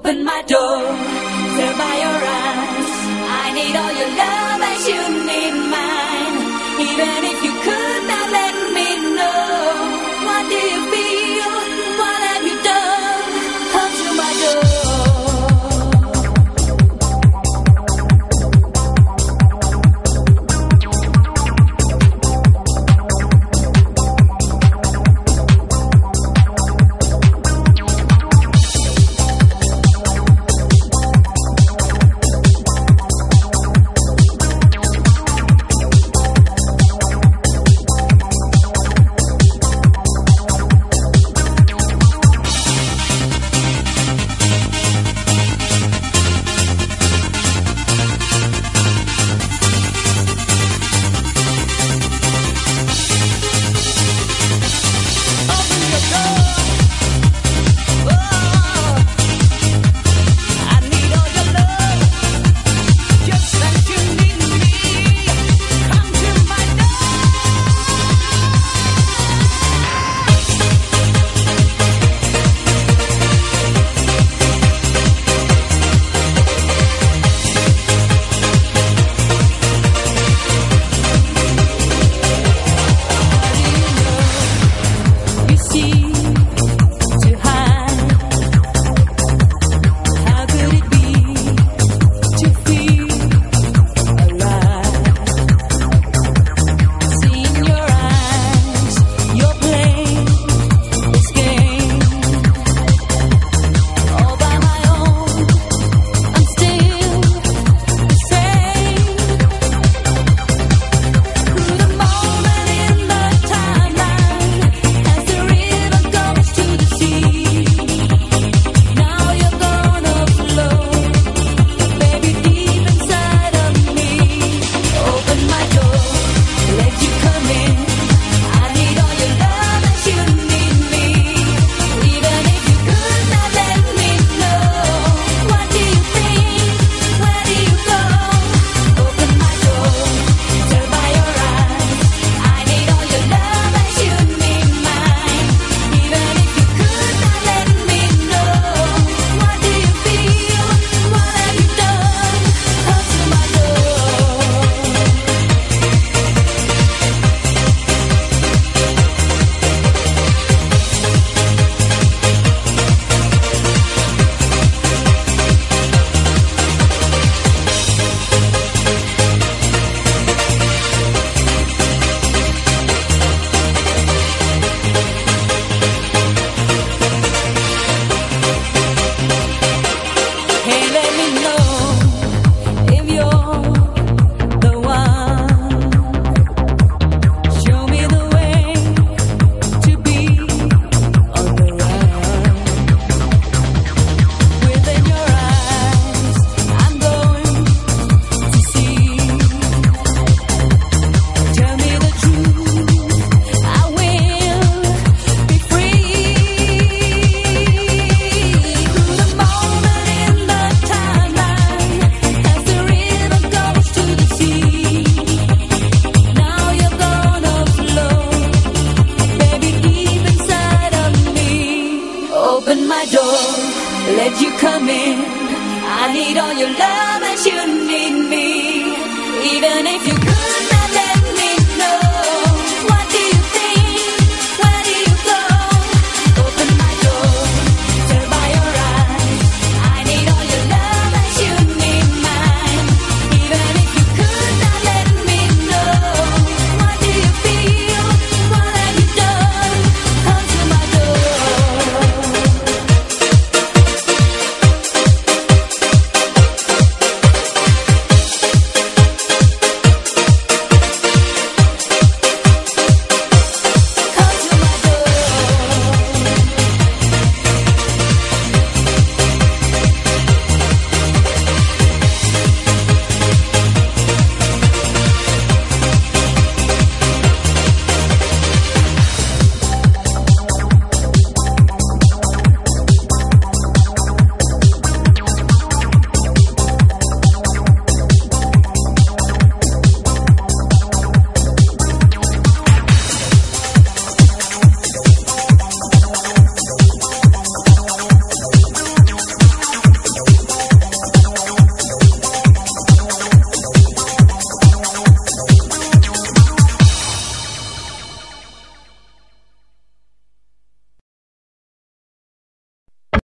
Open my door, tell by your eyes. I need all your love as you need mine. Even if you could not let me know. What do you feel? What have you done? Come to my door. Open my door, let you come in. I need all your love as you need me. Even if you could